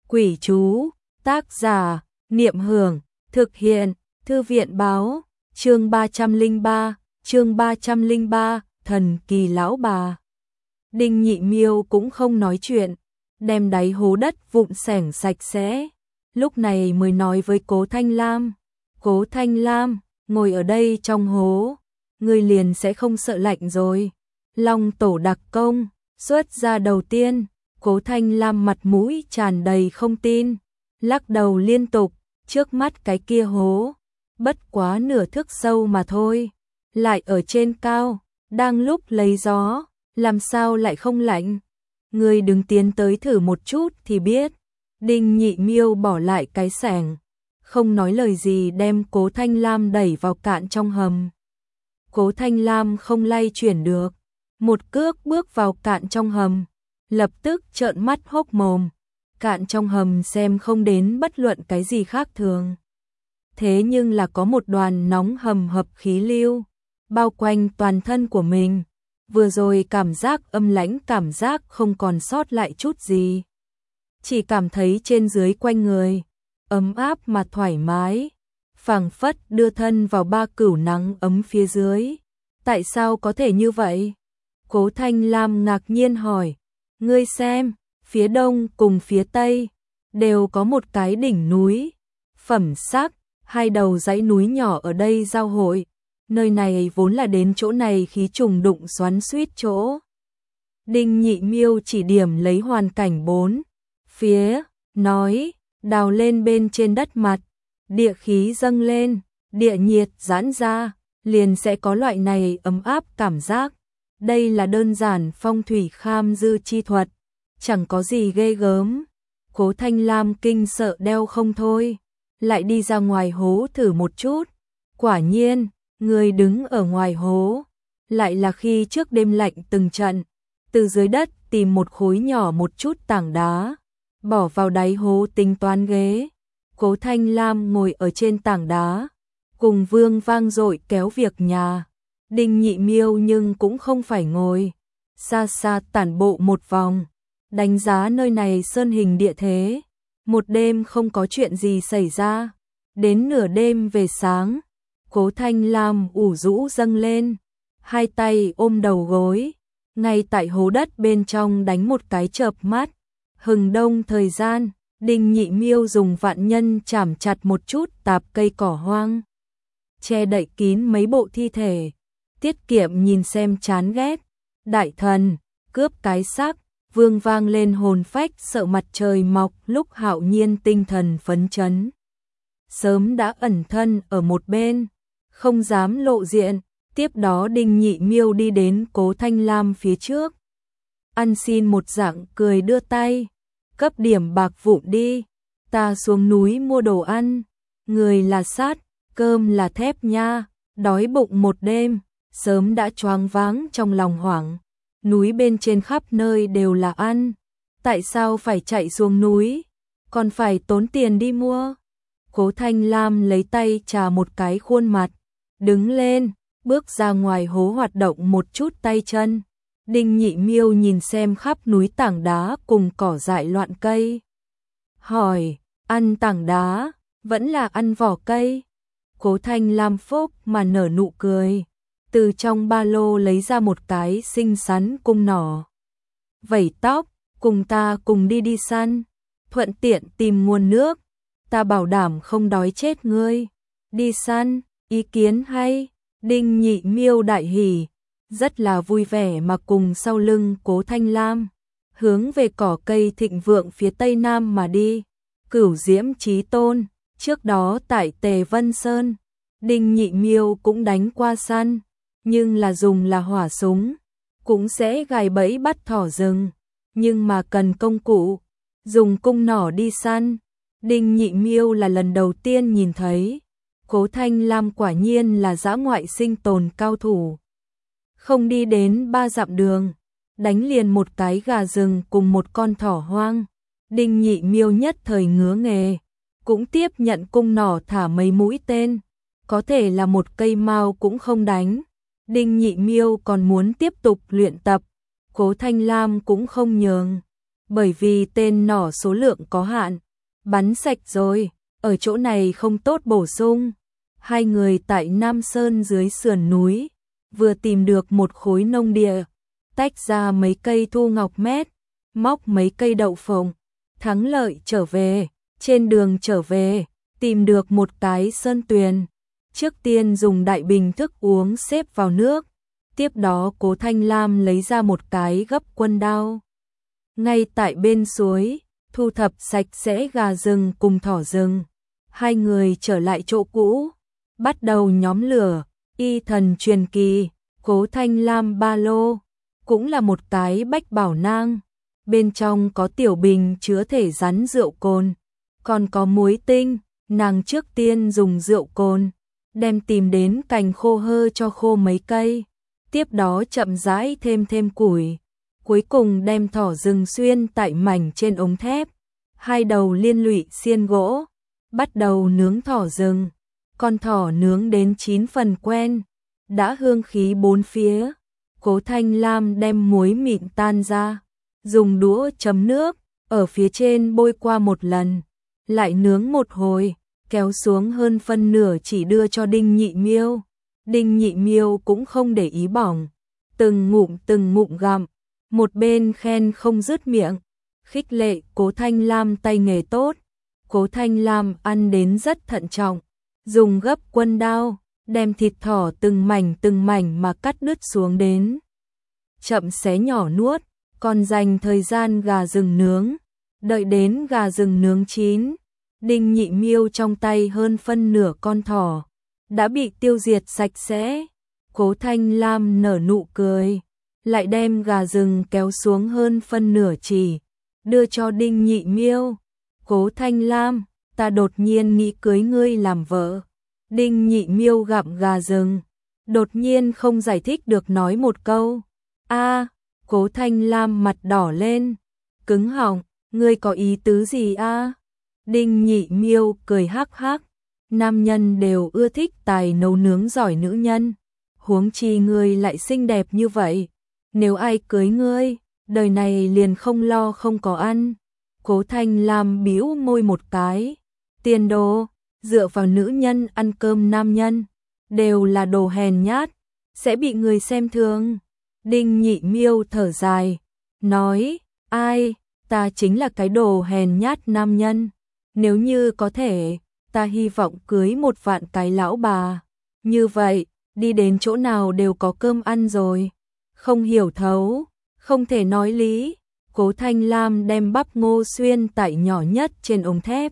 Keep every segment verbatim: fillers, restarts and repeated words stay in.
Quỷ chú, tác giả, Niệm Hưởng, thực hiện, Thư viện báo, chương ba trăm lẻ ba, chương ba trăm lẻ ba, thần kỳ lão bà. Đinh Nhị Miêu cũng không nói chuyện, đem đáy hố đất vụn sẻng sạch sẽ, lúc này mới nói với Cố Thanh Lam, Cố Thanh Lam, ngồi ở đây trong hố, ngươi liền sẽ không sợ lạnh rồi. Long tổ đặc công, xuất ra đầu tiên, Cố Thanh Lam mặt mũi tràn đầy không tin, lắc đầu liên tục, trước mắt cái kia hố, bất quá nửa thước sâu mà thôi, lại ở trên cao, đang lúc lấy gió, làm sao lại không lạnh? Ngươi đừng tiến tới thử một chút thì biết. Đinh Nhị Miêu bỏ lại cái xẻng, không nói lời gì đem Cố Thanh Lam đẩy vào cạn trong hầm. Cố Thanh Lam không lay chuyển được, một cước bước vào cạn trong hầm, lập tức trợn mắt hốc mồm, cạn trong hầm xem không đến bất luận cái gì khác thường. Thế nhưng là có một đoàn nóng hầm hập khí lưu, bao quanh toàn thân của mình, vừa rồi cảm giác âm lãnh cảm giác không còn sót lại chút gì. Chỉ cảm thấy trên dưới quanh người, ấm áp mà thoải mái, phảng phất đưa thân vào ba cửu nắng ấm phía dưới. Tại sao có thể như vậy? Cố Thanh Lam ngạc nhiên hỏi, ngươi xem, phía đông cùng phía tây, đều có một cái đỉnh núi, phẩm sắc, hai đầu dãy núi nhỏ ở đây giao hội, nơi này vốn là đến chỗ này khí trùng đụng xoắn xuýt chỗ. Đinh Nhị Miêu chỉ điểm lấy hoàn cảnh bốn phía, nói, đào lên bên trên đất mặt, địa khí dâng lên, địa nhiệt giãn ra, liền sẽ có loại này ấm áp cảm giác. Đây là đơn giản phong thủy kham dư chi thuật, chẳng có gì ghê gớm. Cố Thanh Lam kinh sợ đeo không thôi, lại đi ra ngoài hố thử một chút. Quả nhiên, người đứng ở ngoài hố, lại là khi trước đêm lạnh từng trận, từ dưới đất tìm một khối nhỏ một chút tảng đá, bỏ vào đáy hố tính toán ghế. Cố Thanh Lam ngồi ở trên tảng đá, cùng Vương vang dội kéo việc nhà. Đinh Nhị Miêu nhưng cũng không phải ngồi, xa xa tản bộ một vòng, đánh giá nơi này sơn hình địa thế. Một đêm không có chuyện gì xảy ra, đến nửa đêm về sáng, Cố Thanh Lam ủ rũ dâng lên, hai tay ôm đầu gối, ngay tại hố đất bên trong đánh một cái chợp mắt. Hừng đông thời gian, Đinh Nhị Miêu dùng vạn nhân chảm chặt một chút tạp cây cỏ hoang, che đậy kín mấy bộ thi thể, tiết kiệm nhìn xem chán ghét. Đại thần, cướp cái xác, Vương vang lên hồn phách sợ mặt trời mọc lúc hạo nhiên tinh thần phấn chấn. Sớm đã ẩn thân ở một bên, không dám lộ diện, tiếp đó Đinh Nhị Miêu đi đến Cố Thanh Lam phía trước. Ăn xin một dạng cười đưa tay, cấp điểm bạc vụn đi, ta xuống núi mua đồ ăn, người là sắt, cơm là thép nha, đói bụng một đêm, sớm đã choáng váng trong lòng hoảng. Núi bên trên khắp nơi đều là ăn, tại sao phải chạy xuống núi, còn phải tốn tiền đi mua? Cố Thanh Lam lấy tay chà một cái khuôn mặt, đứng lên, bước ra ngoài hố hoạt động một chút tay chân. Đinh Nhị Miêu nhìn xem khắp núi tảng đá cùng cỏ dại loạn cây, hỏi, ăn tảng đá, vẫn là ăn vỏ cây? Cố Thanh Lam phốc mà nở nụ cười, từ trong ba lô lấy ra một cái xinh xắn cung nỏ. Vẩy tóc, cùng ta cùng đi đi săn, thuận tiện tìm nguồn nước, ta bảo đảm không đói chết ngươi. Đi săn, ý kiến hay. Đinh Nhị Miêu đại hỉ, rất là vui vẻ mà cùng sau lưng Cố Thanh Lam, hướng về cỏ cây thịnh vượng phía tây nam mà đi. Cửu Diễm Chí Tôn, trước đó tại Tề Vân Sơn, Đinh Nhị Miêu cũng đánh qua săn, nhưng là dùng là hỏa súng, cũng sẽ gài bẫy bắt thỏ rừng, nhưng mà cần công cụ, dùng cung nỏ đi săn. Đinh Nhị Miêu là lần đầu tiên nhìn thấy, Cố Thanh Lam quả nhiên là dã ngoại sinh tồn cao thủ. Không đi đến ba dặm đường, đánh liền một cái gà rừng cùng một con thỏ hoang. Đinh Nhị Miêu nhất thời ngứa nghề, cũng tiếp nhận cung nỏ thả mấy mũi tên, có thể là một cây mao cũng không đánh. Đinh Nhị Miêu còn muốn tiếp tục luyện tập, Cố Thanh Lam cũng không nhường. bởi vì tên nỏ số lượng có hạn, bắn sạch rồi, ở chỗ này không tốt bổ sung. Hai người tại Nam Sơn dưới sườn núi, vừa tìm được một khối nông địa, tách ra mấy cây thu ngọc mét, móc mấy cây đậu phộng, thắng lợi trở về. Trên đường trở về, tìm được một cái sơn tuyền, trước tiên dùng đại bình thức uống xếp vào nước, tiếp đó Cố Thanh Lam lấy ra một cái gấp quân đao. Ngay tại bên suối, thu thập sạch sẽ gà rừng cùng thỏ rừng, hai người trở lại chỗ cũ, bắt đầu nhóm lửa. Y thần truyền kỳ, Cố Thanh Lam ba lô, cũng là một cái bách bảo nang, bên trong có tiểu bình chứa thể rắn rượu cồn, còn có muối tinh. Nàng trước tiên dùng rượu cồn, đem tìm đến cành khô hơ cho khô mấy cây, tiếp đó chậm rãi thêm thêm củi, cuối cùng đem thỏ rừng xuyên tại mảnh trên ống thép, hai đầu liên lụy xiên gỗ, bắt đầu nướng thỏ rừng. Con thỏ nướng đến chín phần quen, đã hương khí bốn phía. Cố Thanh Lam đem muối mịn tan ra, dùng đũa chấm nước, ở phía trên bôi qua một lần, lại nướng một hồi, kéo xuống hơn phân nửa chỉ đưa cho Đinh Nhị Miêu. Đinh Nhị Miêu cũng không để ý bỏng, từng ngụm từng ngụm gặm, một bên khen không dứt miệng, khích lệ Cố Thanh Lam tay nghề tốt. Cố Thanh Lam ăn đến rất thận trọng, dùng gấp quân đao, đem thịt thỏ từng mảnh từng mảnh mà cắt đứt xuống đến. Chậm xé nhỏ nuốt, còn dành thời gian gà rừng nướng. Đợi đến gà rừng nướng chín, Đinh Nhị Miêu trong tay hơn phân nửa con thỏ đã bị tiêu diệt sạch sẽ. Cố Thanh Lam nở nụ cười, lại đem gà rừng kéo xuống hơn phân nửa chỉ, đưa cho Đinh Nhị Miêu. Cố Thanh Lam, ta đột nhiên nghĩ cưới ngươi làm vợ. Đinh Nhị Miêu gặm gà rừng, đột nhiên không giải thích được nói một câu. A, Cố Thanh Lam mặt đỏ lên, cứng họng, ngươi có ý tứ gì a? Đinh Nhị Miêu cười hắc hắc, nam nhân đều ưa thích tài nấu nướng giỏi nữ nhân, huống chi ngươi lại xinh đẹp như vậy, nếu ai cưới ngươi, đời này liền không lo không có ăn. Cố Thanh Lam bĩu môi một cái, tiền đồ, dựa vào nữ nhân ăn cơm nam nhân, đều là đồ hèn nhát, sẽ bị người xem thường. Đinh Nhị Miêu thở dài, nói, ai, ta chính là cái đồ hèn nhát nam nhân, nếu như có thể, ta hy vọng cưới một vạn cái lão bà, như vậy, đi đến chỗ nào đều có cơm ăn rồi. Không hiểu thấu, không thể nói lý. Cố Thanh Lam đem bắp ngô xuyên tại nhỏ nhất trên ống thép,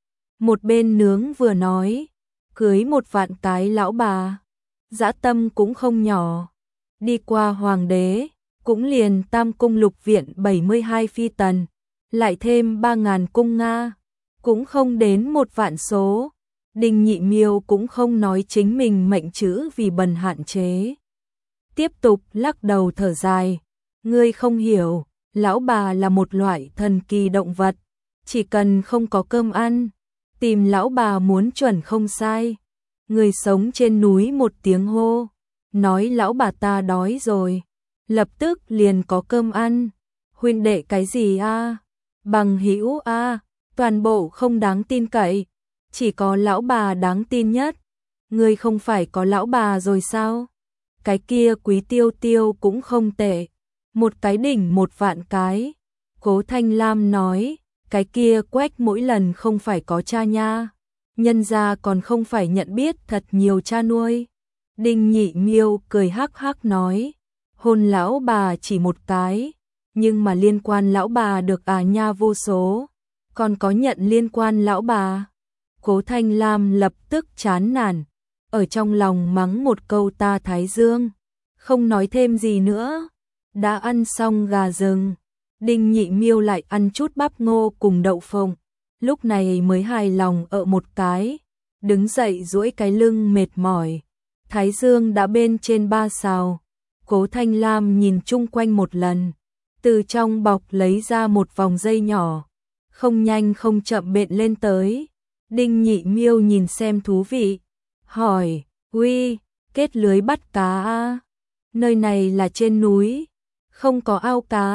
một bên nướng vừa nói, cưới một vạn cái lão bà, dã tâm cũng không nhỏ. Đi qua hoàng đế, cũng liền tam cung lục viện bảy mươi hai phi tần, lại thêm ba ngàn cung Nga, cũng không đến một vạn số. Đinh Nhị Miêu cũng không nói chính mình mệnh chữ vì bần hạn chế. Tiếp tục lắc đầu thở dài, ngươi không hiểu, lão bà là một loại thần kỳ động vật, chỉ cần không có cơm ăn, tìm lão bà muốn chuẩn không sai. Người sống trên núi một tiếng hô, nói lão bà ta đói rồi, lập tức liền có cơm ăn. Huynh đệ cái gì a? Bằng hữu a, toàn bộ không đáng tin cậy, chỉ có lão bà đáng tin nhất. Ngươi không phải có lão bà rồi sao? Cái kia Quý Tiêu Tiêu cũng không tệ, một cái đỉnh một vạn cái. Cố Thanh Lam nói, cái kia Quách mỗi lần không phải có cha nha, nhân gia còn không phải nhận biết thật nhiều cha nuôi. Đinh Nhị Miêu cười hắc hắc nói, hôn lão bà chỉ một cái, nhưng mà liên quan lão bà được à nha vô số, còn có nhận liên quan lão bà. Cố Thanh Lam lập tức chán nản, ở trong lòng mắng một câu ta thái dương, không nói thêm gì nữa. Đã ăn xong gà rừng, Đinh Nhị Miêu lại ăn chút bắp ngô cùng đậu phộng, lúc này mới hài lòng ở một cái, đứng dậy duỗi cái lưng mệt mỏi. Thái dương đã bên trên ba sào. Cố Thanh Lam nhìn chung quanh một lần, từ trong bọc lấy ra một vòng dây nhỏ, không nhanh không chậm bện lên tới. Đinh Nhị Miêu nhìn xem thú vị, hỏi, uy, kết lưới bắt cá a? Nơi này là trên núi, không có ao cá.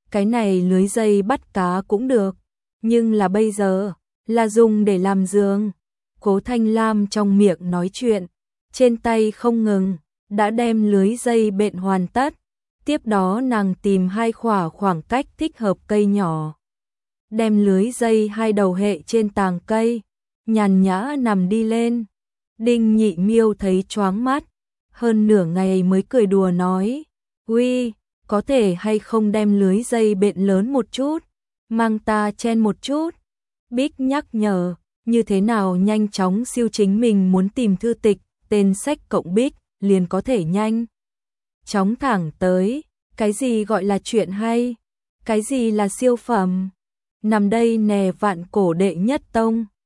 cái này lưới dây bắt cá cũng được, nhưng là bây giờ, là dùng để làm giường. Cố Thanh Lam trong miệng nói chuyện, trên tay không ngừng, đã đem lưới dây bện hoàn tất. Tiếp đó nàng tìm hai khỏa khoảng cách thích hợp cây nhỏ, đem lưới dây hai đầu hệ trên tàng cây, nhàn nhã nằm đi lên. Đinh Nhị Miêu thấy choáng mắt, hơn nửa ngày mới cười đùa nói, "Uy, có thể hay không đem lưới dây bện lớn một chút, mang ta chen một chút." Bích nhắc nhở, như thế nào nhanh chóng siêu chính mình muốn tìm thư tịch, tên sách cộng Bích, liền có thể nhanh chóng thẳng tới, cái gì gọi là chuyện hay, cái gì là siêu phẩm. Nằm đây nè vạn cổ đệ nhất tông.